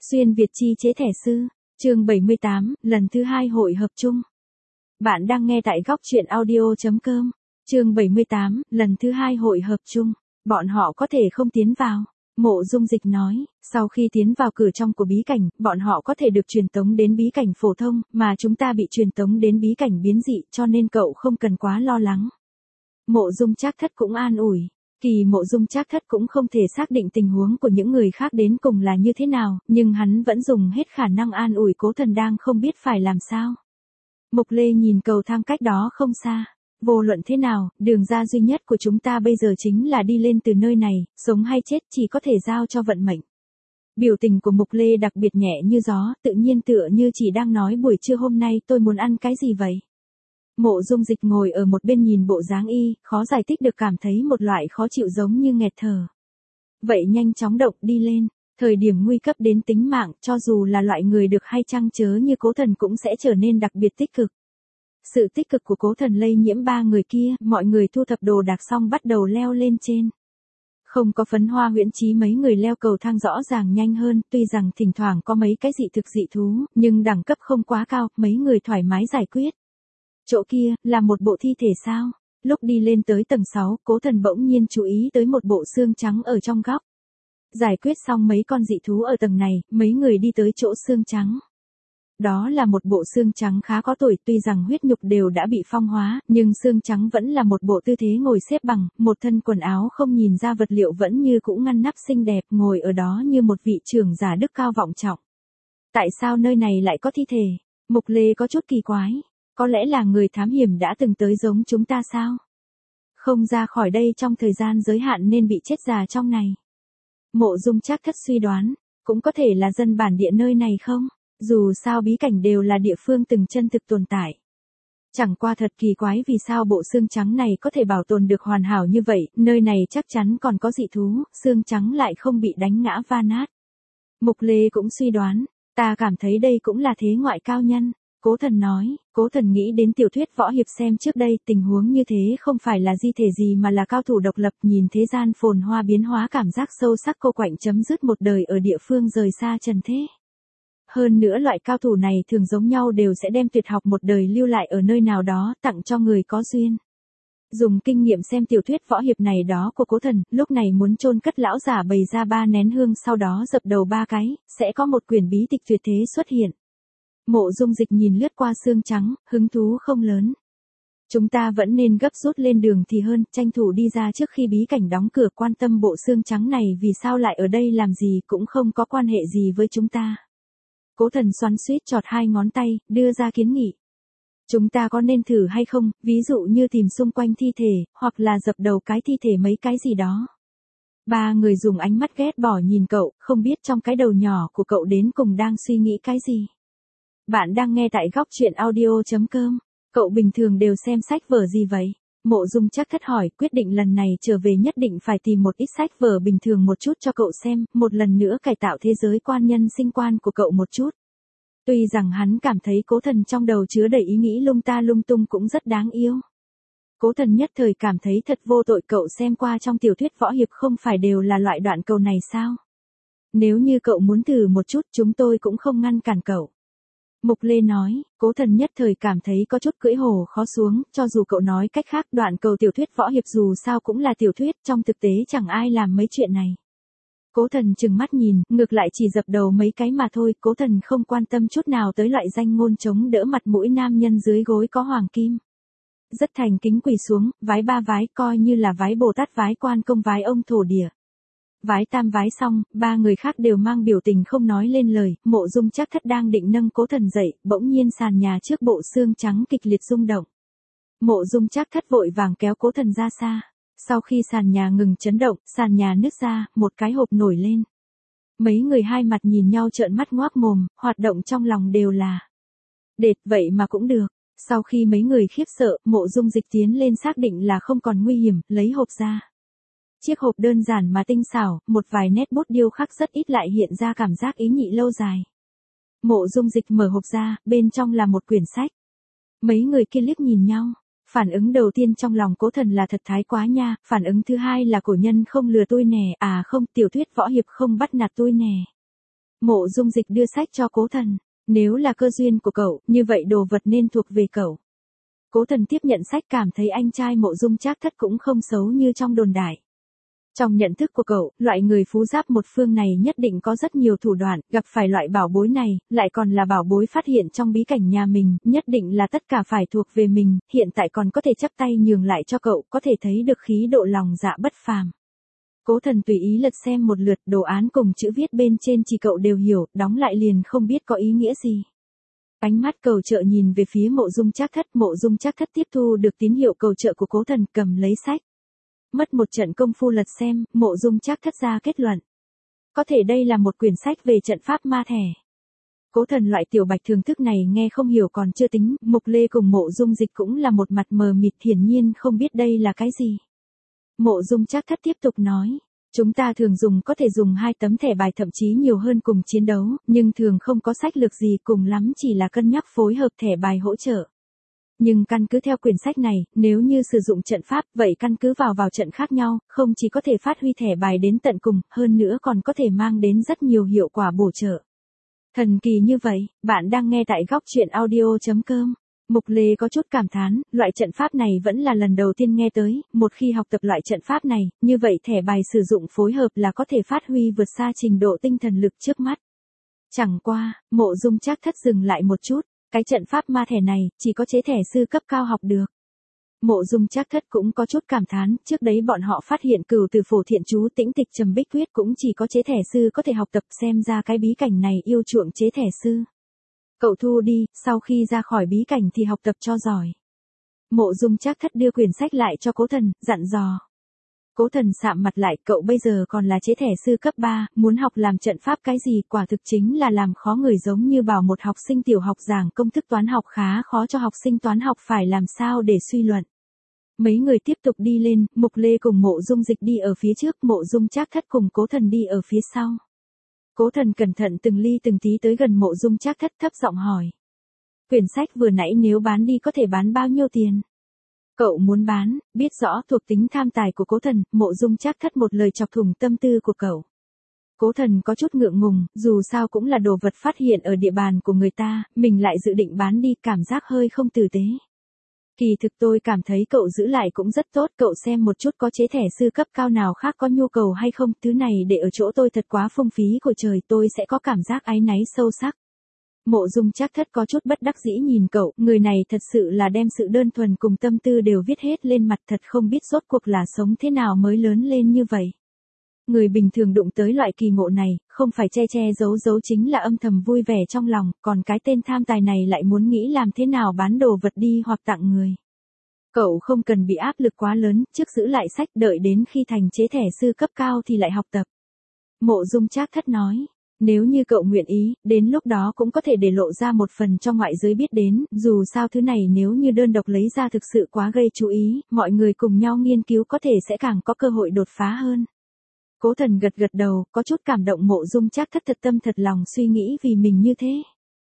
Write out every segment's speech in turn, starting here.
Xuyên Việt chi chế thẻ sư, chương 78, lần thứ 2 hội hợp chung. Bạn đang nghe tại góc truyện audio.com, chương 78, lần thứ 2 hội hợp chung. Bọn họ có thể không tiến vào. Mộ Dung Dịch nói, sau khi tiến vào cửa trong của bí cảnh, bọn họ có thể được truyền tống đến bí cảnh phổ thông, mà chúng ta bị truyền tống đến bí cảnh biến dị, cho nên cậu không cần quá lo lắng. Mộ Dung Trác Thất cũng an ủi. Kỳ Mộ Dung Trác Thất cũng không thể xác định tình huống của những người khác đến cùng là như thế nào, nhưng hắn vẫn dùng hết khả năng an ủi Cố Thần đang không biết phải làm sao. Mục Lê nhìn cầu thang cách đó không xa. Vô luận thế nào, đường ra duy nhất của chúng ta bây giờ chính là đi lên từ nơi này, sống hay chết chỉ có thể giao cho vận mệnh. Biểu tình của Mục Lê đặc biệt nhẹ như gió, tự nhiên tựa như chỉ đang nói buổi trưa hôm nay tôi muốn ăn cái gì vậy. Mộ Dung Dịch ngồi ở một bên nhìn bộ dáng y, khó giải thích được cảm thấy một loại khó chịu giống như nghẹt thở. Vậy nhanh chóng động đi lên, thời điểm nguy cấp đến tính mạng, cho dù là loại người được hay chăng chớ như Cố Thần cũng sẽ trở nên đặc biệt tích cực. Sự tích cực của Cố Thần lây nhiễm ba người kia, mọi người thu thập đồ đạc xong bắt đầu leo lên trên. Không có Phấn Hoa Huyễn Trí mấy người leo cầu thang rõ ràng nhanh hơn, tuy rằng thỉnh thoảng có mấy cái dị thực dị thú, nhưng đẳng cấp không quá cao, mấy người thoải mái giải quyết. Chỗ kia, là một bộ thi thể sao? Lúc đi lên tới tầng 6, Cố Thần bỗng nhiên chú ý tới một bộ xương trắng ở trong góc. Giải quyết xong mấy con dị thú ở tầng này, mấy người đi tới chỗ xương trắng. Đó là một bộ xương trắng khá có tuổi, tuy rằng huyết nhục đều đã bị phong hóa, nhưng xương trắng vẫn là một bộ tư thế ngồi xếp bằng, một thân quần áo không nhìn ra vật liệu vẫn như cũ ngăn nắp xinh đẹp, ngồi ở đó như một vị trưởng giả đức cao vọng trọng. Tại sao nơi này lại có thi thể? Mục Lê có chút kỳ quái. Có lẽ là người thám hiểm đã từng tới giống chúng ta sao? Không ra khỏi đây trong thời gian giới hạn nên bị chết già trong này. Mộ Dung Trác Thất suy đoán, cũng có thể là dân bản địa nơi này không? Dù sao bí cảnh đều là địa phương từng chân thực tồn tại. Chẳng qua thật kỳ quái vì sao bộ xương trắng này có thể bảo tồn được hoàn hảo như vậy, nơi này chắc chắn còn có dị thú, xương trắng lại không bị đánh ngã va nát. Mục Lê cũng suy đoán, ta cảm thấy đây cũng là thế ngoại cao nhân. Cố Thần nói, Cố Thần nghĩ đến tiểu thuyết võ hiệp xem trước đây, tình huống như thế không phải là di thể gì mà là cao thủ độc lập, nhìn thế gian phồn hoa biến hóa, cảm giác sâu sắc cô quạnh chấm dứt một đời ở địa phương rời xa trần thế. Hơn nữa loại cao thủ này thường giống nhau đều sẽ đem tuyệt học một đời lưu lại ở nơi nào đó, tặng cho người có duyên. Dùng kinh nghiệm xem tiểu thuyết võ hiệp này đó của Cố Thần, lúc này muốn chôn cất lão giả bày ra 3 nén hương sau đó dập đầu 3 cái, sẽ có một quyển bí tịch tuyệt thế xuất hiện. Mộ Dung Dịch nhìn lướt qua xương trắng, hứng thú không lớn. Chúng ta vẫn nên gấp rút lên đường thì hơn, tranh thủ đi ra trước khi bí cảnh đóng cửa, quan tâm bộ xương trắng này vì sao lại ở đây làm gì cũng không có quan hệ gì với chúng ta. Cố Thần xoắn xuýt chọt 2 ngón tay, đưa ra kiến nghị. Chúng ta có nên thử hay không, ví dụ như tìm xung quanh thi thể, hoặc là dập đầu cái thi thể mấy cái gì đó. 3 người dùng ánh mắt ghét bỏ nhìn cậu, không biết trong cái đầu nhỏ của cậu đến cùng đang suy nghĩ cái gì. Bạn đang nghe tại góc truyện audio.com. Cậu bình thường đều xem sách vở gì vậy? Mộ Dung Trác Thất hỏi, quyết định lần này trở về nhất định phải tìm một ít sách vở bình thường một chút cho cậu xem, một lần nữa cải tạo thế giới quan nhân sinh quan của cậu một chút. Tuy rằng hắn cảm thấy Cố Thần trong đầu chứa đầy ý nghĩ lung ta lung tung cũng rất đáng yêu. Cố Thần nhất thời cảm thấy thật vô tội, cậu xem qua trong tiểu thuyết võ hiệp không phải đều là loại đoạn cầu này sao? Nếu như cậu muốn thử một chút chúng tôi cũng không ngăn cản cậu. Mục Lê nói, Cố Thần nhất thời cảm thấy có chút cưỡi hổ khó xuống, cho dù cậu nói cách khác đoạn cầu tiểu thuyết võ hiệp dù sao cũng là tiểu thuyết, trong thực tế chẳng ai làm mấy chuyện này. Cố Thần trừng mắt nhìn, ngược lại chỉ dập đầu mấy cái mà thôi, Cố Thần không quan tâm chút nào tới loại danh ngôn chống đỡ mặt mũi nam nhân dưới gối có hoàng kim. Rất thành kính quỳ xuống, vái 3 vái, coi như là vái Bồ Tát, vái Quan Công, vái ông thổ địa. Vái tam vái xong, 3 người khác đều mang biểu tình không nói lên lời. Mộ Dung Trác Thất đang định nâng Cố Thần dậy, bỗng nhiên sàn nhà trước bộ xương trắng kịch liệt rung động. Mộ Dung Trác Thất vội vàng kéo Cố Thần ra xa. Sau khi sàn nhà ngừng chấn động, sàn nhà nứt ra, một cái hộp nổi lên. Mấy người hai mặt nhìn nhau trợn mắt ngoác mồm, hoạt động trong lòng đều là đệt, vậy mà cũng được. Sau khi mấy người khiếp sợ, Mộ Dung Dịch tiến lên xác định là không còn nguy hiểm, lấy hộp ra. Chiếc hộp đơn giản mà tinh xảo, một vài nét bút điêu khắc rất ít lại hiện ra cảm giác ý nhị lâu dài. Mộ Dung Dịch mở hộp ra, bên trong là một quyển sách. Mấy người kia liếc nhìn nhau. Phản ứng đầu tiên trong lòng Cố Thần là thật thái quá nha, phản ứng thứ hai là cổ nhân không lừa tôi nè, à không, tiểu thuyết võ hiệp không bắt nạt tôi nè. Mộ Dung Dịch đưa sách cho Cố Thần. Nếu là cơ duyên của cậu, như vậy đồ vật nên thuộc về cậu. Cố Thần tiếp nhận sách cảm thấy anh trai Mộ Dung Trác Thất cũng không xấu như trong đồn đại. Trong nhận thức của cậu, loại người phú giáp một phương này nhất định có rất nhiều thủ đoạn, gặp phải loại bảo bối này, lại còn là bảo bối phát hiện trong bí cảnh nhà mình, nhất định là tất cả phải thuộc về mình, hiện tại còn có thể chắp tay nhường lại cho cậu, có thể thấy được khí độ lòng dạ bất phàm. Cố Thần tùy ý lật xem một lượt, đồ án cùng chữ viết bên trên chỉ cậu đều hiểu, đóng lại liền không biết có ý nghĩa gì. Ánh mắt cầu trợ nhìn về phía Mộ Dung Trác Thất, Mộ Dung Trác Thất tiếp thu được tín hiệu cầu trợ của Cố Thần, cầm lấy sách. Mất một trận công phu lật xem, Mộ Dung Trác Thất ra kết luận. Có thể đây là một quyển sách về trận pháp ma thẻ. Cố Thần loại tiểu bạch thường thức này nghe không hiểu còn chưa tính, Mục Lê cùng Mộ Dung Dịch cũng là một mặt mờ mịt, hiển nhiên không biết đây là cái gì. Mộ Dung Trác Thất tiếp tục nói. Chúng ta thường dùng có thể dùng 2 tấm thẻ bài thậm chí nhiều hơn cùng chiến đấu, nhưng thường không có sách lược gì, cùng lắm chỉ là cân nhắc phối hợp thẻ bài hỗ trợ. Nhưng căn cứ theo quyển sách này, nếu như sử dụng trận pháp, vậy căn cứ vào trận khác nhau, không chỉ có thể phát huy thẻ bài đến tận cùng, hơn nữa còn có thể mang đến rất nhiều hiệu quả bổ trợ. Thần kỳ như vậy, bạn đang nghe tại góc truyện audio.com. Mục Lê có chút cảm thán, loại trận pháp này vẫn là lần đầu tiên nghe tới, một khi học tập loại trận pháp này, như vậy thẻ bài sử dụng phối hợp là có thể phát huy vượt xa trình độ tinh thần lực trước mắt. Chẳng qua, Mộ Dung Trác Thất dừng lại một chút, cái trận pháp ma thẻ này, chỉ có chế thẻ sư cấp cao học được. Mộ Dung Trác Thất cũng có chút cảm thán, trước đấy bọn họ phát hiện Cửu Từ Phổ Thiện Chú Tĩnh Tịch Trầm Bích Quyết cũng chỉ có chế thẻ sư có thể học tập, xem ra cái bí cảnh này yêu chuộng chế thẻ sư. Cậu thu đi, sau khi ra khỏi bí cảnh thì học tập cho giỏi. Mộ Dung Trác Thất đưa quyển sách lại cho Cố Thần, dặn dò. Cố Thần sạm mặt lại, cậu bây giờ còn là chế thẻ sư cấp 3, muốn học làm trận pháp cái gì, quả thực chính là làm khó người, giống như bảo một học sinh tiểu học giảng công thức toán học khá khó cho học sinh toán học phải làm sao để suy luận. Mấy người tiếp tục đi lên, Mục Lê cùng Mộ Dung Dịch đi ở phía trước, Mộ Dung Trác Thất cùng Cố Thần đi ở phía sau. Cố Thần cẩn thận từng ly từng tí tới gần Mộ Dung Trác Thất, thấp giọng hỏi. Quyển sách vừa nãy nếu bán đi có thể bán bao nhiêu tiền? Cậu muốn bán, biết rõ thuộc tính tham tài của Cố Thần, Mộ Dung Trác Thất một lời chọc thủng tâm tư của cậu. Cố Thần có chút ngượng ngùng, dù sao cũng là đồ vật phát hiện ở địa bàn của người ta, mình lại dự định bán đi, cảm giác hơi không tử tế. Kỳ thực tôi cảm thấy cậu giữ lại cũng rất tốt, cậu xem một chút có chế thẻ sư cấp cao nào khác có nhu cầu hay không, thứ này để ở chỗ tôi thật quá phung phí của trời, tôi sẽ có cảm giác áy náy sâu sắc. Mộ Dung Trác Thất có chút bất đắc dĩ nhìn cậu, người này thật sự là đem sự đơn thuần cùng tâm tư đều viết hết lên mặt, thật không biết rốt cuộc là sống thế nào mới lớn lên như vậy. Người bình thường đụng tới loại kỳ ngộ này, không phải che che giấu giấu chính là âm thầm vui vẻ trong lòng, còn cái tên tham tài này lại muốn nghĩ làm thế nào bán đồ vật đi hoặc tặng người. Cậu không cần bị áp lực quá lớn, trước giữ lại sách, đợi đến khi thành chế thẻ sư cấp cao thì lại học tập. Mộ Dung Trác Thất nói, nếu như cậu nguyện ý, đến lúc đó cũng có thể để lộ ra một phần cho ngoại giới biết đến, dù sao thứ này nếu như đơn độc lấy ra thực sự quá gây chú ý, mọi người cùng nhau nghiên cứu có thể sẽ càng có cơ hội đột phá hơn. Cố Thần gật gật đầu, có chút cảm động. Mộ Dung Trác Thất thật tâm thật lòng suy nghĩ vì mình như thế.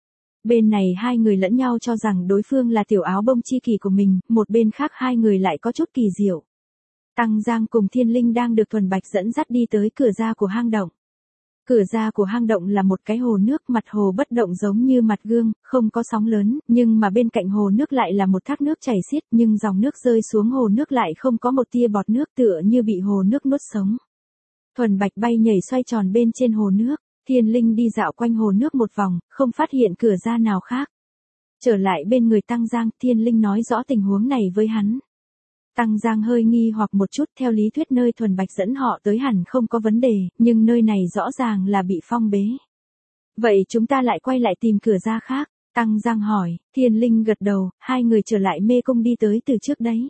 Bên này hai người lẫn nhau cho rằng đối phương là tiểu áo bông chi kỷ của mình, một bên khác hai người lại có chút kỳ diệu. Tăng Giang cùng Thiên Linh đang được Thuần Bạch dẫn dắt đi tới cửa ra của hang động. Cửa ra của hang động là một cái hồ nước, mặt hồ bất động giống như mặt gương, không có sóng lớn, nhưng mà bên cạnh hồ nước lại là một thác nước chảy xiết, nhưng dòng nước rơi xuống hồ nước lại không có một tia bọt nước, tựa như bị hồ nước nuốt sống. Thuần Bạch bay nhảy xoay tròn bên trên hồ nước, Thiên Linh đi dạo quanh hồ nước một vòng, không phát hiện cửa ra nào khác. Trở lại bên người Tăng Giang, Thiên Linh nói rõ tình huống này với hắn. Tăng Giang hơi nghi hoặc một chút, theo lý thuyết nơi Thuần Bạch dẫn họ tới hẳn không có vấn đề, nhưng nơi này rõ ràng là bị phong bế. Vậy chúng ta lại quay lại tìm cửa ra khác, Tăng Giang hỏi. Thiên Linh gật đầu, hai người trở lại mê cung đi tới từ trước đấy.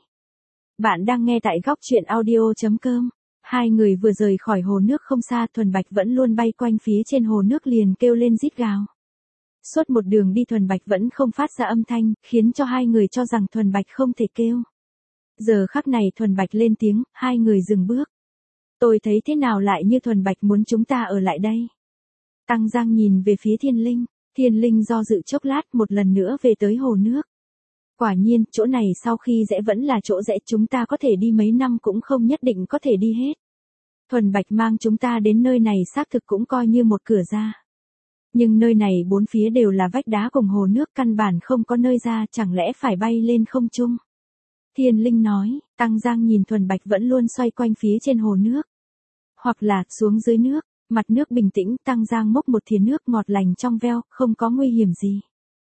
Bạn đang nghe tại góc truyện audio.com. Hai người vừa rời khỏi hồ nước không xa, Thuần Bạch vẫn luôn bay quanh phía trên hồ nước liền kêu lên rít gào. Suốt một đường đi Thuần Bạch vẫn không phát ra âm thanh, khiến cho hai người cho rằng Thuần Bạch không thể kêu. Giờ khắc này Thuần Bạch lên tiếng, hai người dừng bước. Tôi thấy thế nào lại như Thuần Bạch muốn chúng ta ở lại đây. Tăng Giang nhìn về phía Thiên Linh do dự chốc lát, một lần nữa về tới hồ nước. Quả nhiên, chỗ này sau khi rẽ vẫn là chỗ rẽ, chúng ta có thể đi mấy năm cũng không nhất định có thể đi hết. Thuần Bạch mang chúng ta đến nơi này xác thực cũng coi như một cửa ra. Nhưng nơi này bốn phía đều là vách đá cùng hồ nước, căn bản không có nơi ra, chẳng lẽ phải bay lên không trung? Thiên Linh nói. Tăng Giang nhìn Thuần Bạch vẫn luôn xoay quanh phía trên hồ nước. Hoặc là xuống dưới nước, mặt nước bình tĩnh, Tăng Giang múc một thìa nước ngọt lành trong veo, không có nguy hiểm gì.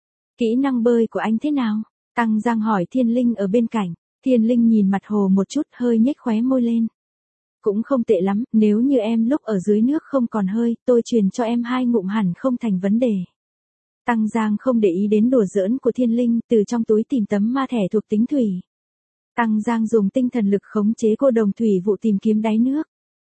Kỹ năng bơi của anh thế nào? Tăng Giang hỏi Thiên Linh ở bên cạnh. Thiên Linh nhìn mặt hồ một chút, hơi nhếch khóe môi lên. Cũng không tệ lắm, nếu như em lúc ở dưới nước không còn hơi, tôi truyền cho em 2 ngụm hẳn không thành vấn đề. Tăng Giang không để ý đến đùa giỡn của Thiên Linh, từ trong túi tìm tấm ma thẻ thuộc tính thủy. Tăng Giang dùng tinh thần lực khống chế cô đồng thủy vụ tìm kiếm đáy nước.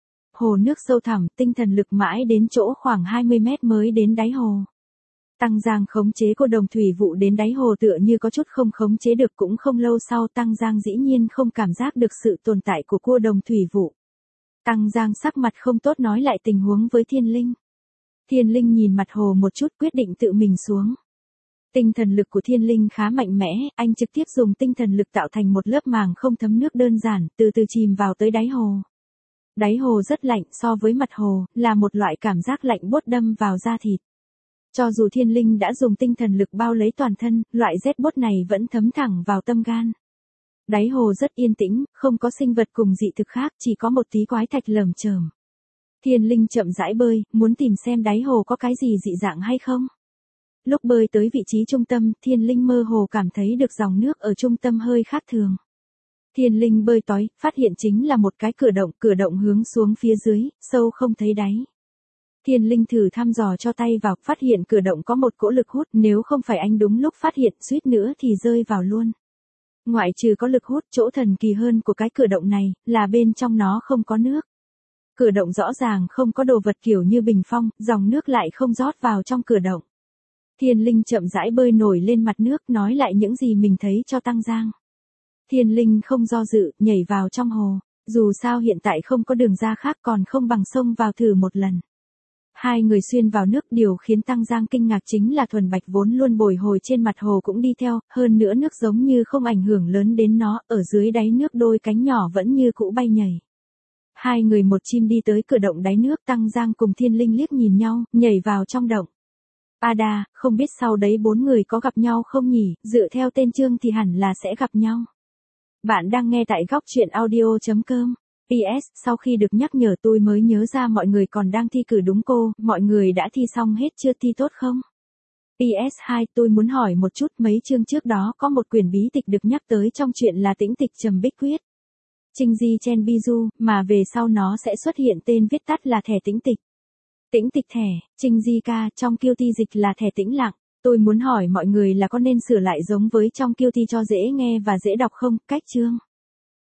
Hồ nước sâu thẳm, tinh thần lực mãi đến chỗ khoảng 20 mét mới đến đáy hồ. Tăng Giang khống chế cô đồng thủy vụ đến đáy hồ tựa như có chút không khống chế được, cũng không lâu sau Tăng Giang dĩ nhiên không cảm giác được sự tồn tại của cô đồng thủy vụ. Tăng Giang sắc mặt không tốt nói lại tình huống với Thiên Linh. Thiên Linh nhìn mặt hồ một chút, quyết định tự mình xuống. Tinh thần lực của Thiên Linh khá mạnh mẽ, anh trực tiếp dùng tinh thần lực tạo thành một lớp màng không thấm nước đơn giản, từ từ chìm vào tới đáy hồ. Đáy hồ rất lạnh, so với mặt hồ, là một loại cảm giác lạnh buốt đâm vào da thịt. Cho dù Thiên Linh đã dùng tinh thần lực bao lấy toàn thân, loại rét buốt này vẫn thấm thẳng vào tâm gan. Đáy hồ rất yên tĩnh, không có sinh vật cùng dị thực khác, chỉ có một tí quái thạch lởm chởm. Thiên Linh chậm rãi bơi, muốn tìm xem đáy hồ có cái gì dị dạng hay không. Lúc bơi tới vị trí trung tâm, Thiên Linh mơ hồ cảm thấy được dòng nước ở trung tâm hơi khác thường. Thiên Linh bơi tới, phát hiện chính là một cái cửa động hướng xuống phía dưới, sâu không thấy đáy. Thiên Linh thử thăm dò cho tay vào, phát hiện cửa động có một cỗ lực hút, nếu không phải anh đúng lúc phát hiện, suýt nữa thì rơi vào luôn. Ngoại trừ có lực hút, chỗ thần kỳ hơn của cái cửa động này, là bên trong nó không có nước. Cửa động rõ ràng không có đồ vật kiểu như bình phong, dòng nước lại không rót vào trong cửa động. Thiên Linh chậm rãi bơi nổi lên mặt nước, nói lại những gì mình thấy cho Tăng Giang. Thiên Linh không do dự, nhảy vào trong hồ. Dù sao hiện tại không có đường ra khác, còn không bằng xông vào thử một lần. Hai người xuyên vào nước, điều khiến Tăng Giang kinh ngạc chính là Thuần Bạch vốn luôn bồi hồi trên mặt hồ cũng đi theo, hơn nữa nước giống như không ảnh hưởng lớn đến nó, ở dưới đáy nước đôi cánh nhỏ vẫn như cũ bay nhảy. Hai người một chim đi tới cửa động đáy nước, Tăng Giang cùng Thiên Linh liếc nhìn nhau, nhảy vào trong động. Ada, không biết sau đấy 4 người có gặp nhau không nhỉ, dựa theo tên chương thì hẳn là sẽ gặp nhau. Bạn đang nghe tại góc truyện audio.com. PS, sau khi được nhắc nhở tôi mới nhớ ra mọi người còn đang thi cử đúng cô, mọi người đã thi xong hết chưa, thi tốt không? PS2, tôi muốn hỏi một chút, mấy chương trước đó có một quyển bí tịch được nhắc tới trong chuyện là Tĩnh Tịch Trầm Bích Quyết. Trinh Di Chen Biju, mà về sau nó sẽ xuất hiện tên viết tắt là thẻ tĩnh tịch. Tĩnh tịch thẻ, Trinh Di ca, trong Kiêu Ti dịch là thẻ tĩnh lặng. Tôi muốn hỏi mọi người là có nên sửa lại giống với trong Kiêu Ti cho dễ nghe và dễ đọc không? Cách chương.